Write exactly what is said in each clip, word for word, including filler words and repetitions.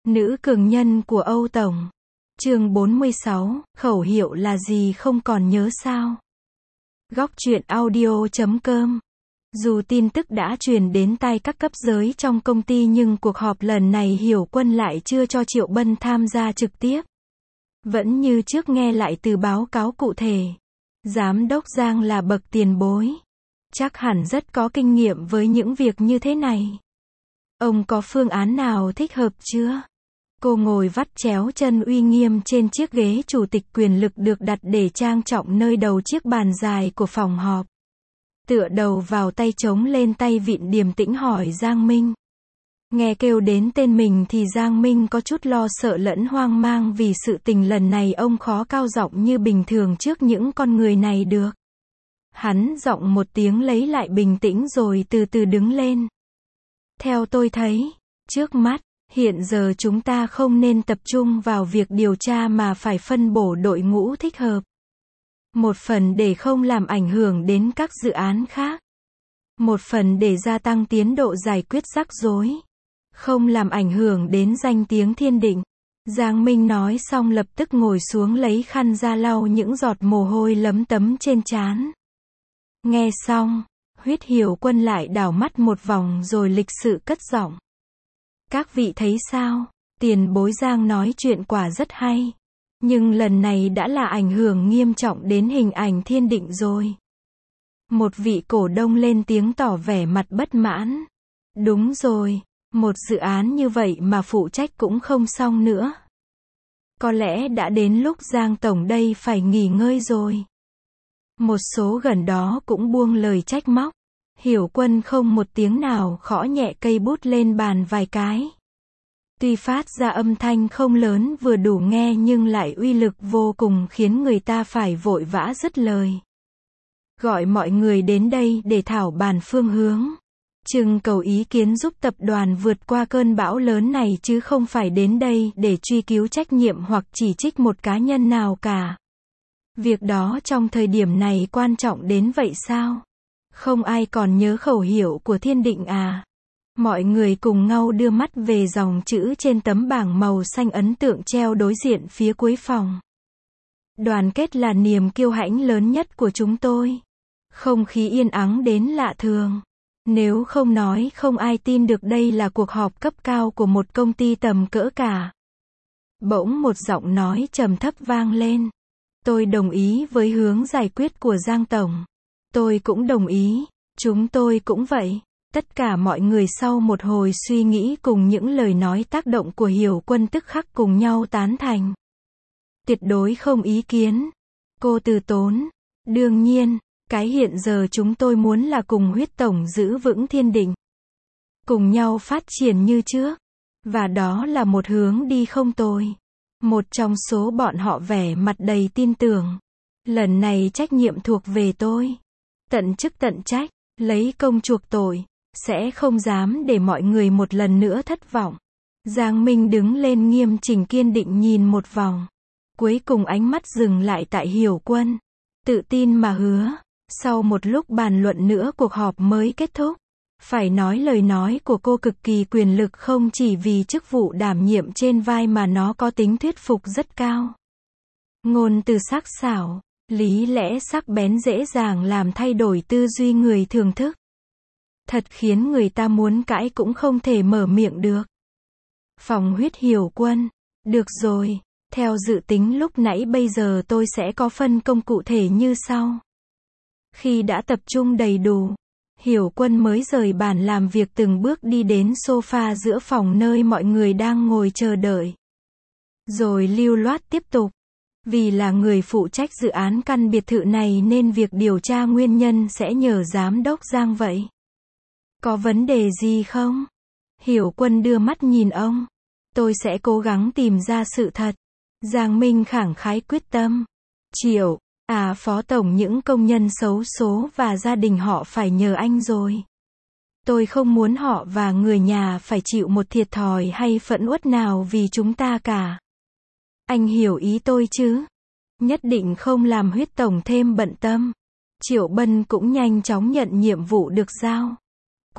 Nữ cường nhân của Âu Tổng. Chương bốn mươi sáu, khẩu hiệu là gì không còn nhớ sao? Góc truyện audio chấm com. Dù tin tức đã truyền đến tai các cấp dưới trong công ty nhưng cuộc họp lần này Hiểu Quân lại chưa cho Triệu Bân tham gia trực tiếp. Vẫn như trước nghe lại từ báo cáo cụ thể. Giám đốc Giang là bậc tiền bối. Chắc hẳn rất có kinh nghiệm với những việc như thế này. Ông có phương án nào thích hợp chưa? Cô ngồi vắt chéo chân uy nghiêm trên chiếc ghế chủ tịch quyền lực được đặt để trang trọng nơi đầu chiếc bàn dài của phòng họp. Tựa đầu vào tay trống lên tay vịn điềm tĩnh hỏi Giang Minh. Nghe kêu đến tên mình thì Giang Minh có chút lo sợ lẫn hoang mang vì sự tình lần này ông khó cao giọng như bình thường trước những con người này được. Hắn giọng một tiếng lấy lại bình tĩnh rồi từ từ đứng lên. Theo tôi thấy, trước mắt, hiện giờ chúng ta không nên tập trung vào việc điều tra mà phải phân bổ đội ngũ thích hợp. Một phần để không làm ảnh hưởng đến các dự án khác. Một phần để gia tăng tiến độ giải quyết rắc rối. Không làm ảnh hưởng đến danh tiếng Thiên Định. Giang Minh nói xong lập tức ngồi xuống lấy khăn ra lau những giọt mồ hôi lấm tấm trên trán. Nghe xong, Huyết Hiểu Quân lại đảo mắt một vòng rồi lịch sự cất giọng. Các vị thấy sao? Tiền bối Giang nói chuyện quả rất hay. Nhưng lần này đã là ảnh hưởng nghiêm trọng đến hình ảnh Thiên Định rồi. Một vị cổ đông lên tiếng tỏ vẻ mặt bất mãn. Đúng rồi, một dự án như vậy mà phụ trách cũng không xong nữa. Có lẽ đã đến lúc Giang Tổng đây phải nghỉ ngơi rồi. Một số gần đó cũng buông lời trách móc. Hiểu Quân không một tiếng nào khõ nhẹ cây bút lên bàn vài cái. Tuy phát ra âm thanh không lớn vừa đủ nghe nhưng lại uy lực vô cùng khiến người ta phải vội vã dứt lời. Gọi mọi người đến đây để thảo bàn phương hướng. Trưng cầu ý kiến giúp tập đoàn vượt qua cơn bão lớn này chứ không phải đến đây để truy cứu trách nhiệm hoặc chỉ trích một cá nhân nào cả. Việc đó trong thời điểm này quan trọng đến vậy sao? Không ai còn nhớ khẩu hiệu của Thiên Định à? Mọi người cùng nhau đưa mắt về dòng chữ trên tấm bảng màu xanh ấn tượng treo đối diện phía cuối phòng. Đoàn kết là niềm kiêu hãnh lớn nhất của chúng tôi. Không khí yên ắng đến lạ thường. Nếu không nói không ai tin được đây là cuộc họp cấp cao của một công ty tầm cỡ cả. Bỗng một giọng nói trầm thấp vang lên. Tôi đồng ý với hướng giải quyết của Giang Tổng. Tôi cũng đồng ý. Chúng tôi cũng vậy. Tất cả mọi người sau một hồi suy nghĩ cùng những lời nói tác động của Hiểu Quân tức khắc cùng nhau tán thành. Tuyệt đối không ý kiến. Cô từ tốn. Đương nhiên, cái hiện giờ chúng tôi muốn là cùng Huyết Tổng giữ vững Thiên Định. Cùng nhau phát triển như trước. Và đó là một hướng đi không tồi. Một trong số bọn họ vẻ mặt đầy tin tưởng. Lần này trách nhiệm thuộc về tôi. Tận chức tận trách, lấy công chuộc tội. Sẽ không dám để mọi người một lần nữa thất vọng. Giang Minh đứng lên nghiêm chỉnh kiên định nhìn một vòng. Cuối cùng ánh mắt dừng lại tại Hiểu Quân. Tự tin mà hứa. Sau một lúc bàn luận nữa cuộc họp mới kết thúc. Phải nói lời nói của cô cực kỳ quyền lực không chỉ vì chức vụ đảm nhiệm trên vai mà nó có tính thuyết phục rất cao. Ngôn từ sắc sảo, lý lẽ sắc bén dễ dàng làm thay đổi tư duy người thường thức. Thật khiến người ta muốn cãi cũng không thể mở miệng được. Phòng Huyết Hiểu Quân. Được rồi, theo dự tính lúc nãy bây giờ tôi sẽ có phân công cụ thể như sau. Khi đã tập trung đầy đủ, Hiểu Quân mới rời bàn làm việc từng bước đi đến sofa giữa phòng nơi mọi người đang ngồi chờ đợi. Rồi lưu loát tiếp tục. Vì là người phụ trách dự án căn biệt thự này nên việc điều tra nguyên nhân sẽ nhờ giám đốc Giang vậy. Có vấn đề gì không? Hiểu Quân đưa mắt nhìn ông. Tôi sẽ cố gắng tìm ra sự thật. Giang Minh khẳng khái quyết tâm. Triệu, à Phó Tổng những công nhân xấu số và gia đình họ phải nhờ anh rồi. Tôi không muốn họ và người nhà phải chịu một thiệt thòi hay phẫn uất nào vì chúng ta cả. Anh hiểu ý tôi chứ? Nhất định không làm Huyết Tổng thêm bận tâm. Triệu Bân cũng nhanh chóng nhận nhiệm vụ được giao.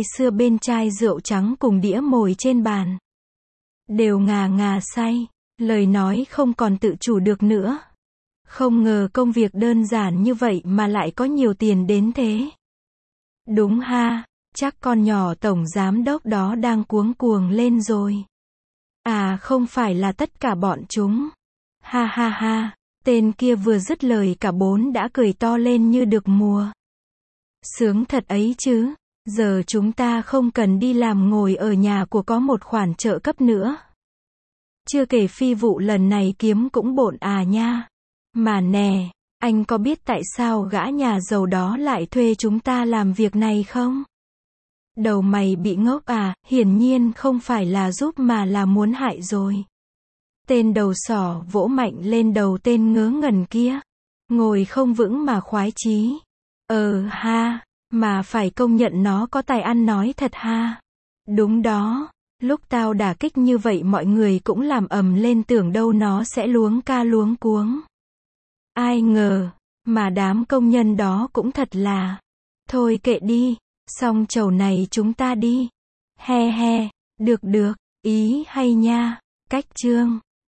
say sưa bên chai rượu trắng cùng đĩa mồi trên bàn. Đều ngà ngà say, lời nói không còn tự chủ được nữa. Không ngờ công việc đơn giản như vậy mà lại có nhiều tiền đến thế. Đúng ha, chắc con nhỏ tổng giám đốc đó đang cuống cuồng lên rồi. À không phải là tất cả bọn chúng. Ha ha ha, tên kia vừa dứt lời cả bốn đã cười to lên như được mùa. Sướng thật ấy chứ, giờ chúng ta không cần đi làm ngồi ở nhà của có một khoản trợ cấp nữa. Chưa kể phi vụ lần này kiếm cũng bộn à nha. Mà nè, anh có biết tại sao gã nhà giàu đó lại thuê chúng ta làm việc này không? Đầu mày bị ngốc à, hiển nhiên không phải là giúp mà là muốn hại rồi. Tên đầu sỏ vỗ mạnh lên đầu tên ngớ ngẩn kia. Ngồi không vững mà khoái chí. Ờ ha, mà phải công nhận nó có tài ăn nói thật ha. Đúng đó, lúc tao đả kích như vậy mọi người cũng làm ầm lên tưởng đâu nó sẽ luống ca luống cuống. Ai ngờ, mà đám công nhân đó cũng thật là. Thôi kệ đi, xong chầu này chúng ta đi. He he, được được, ý hay nha, cách chương.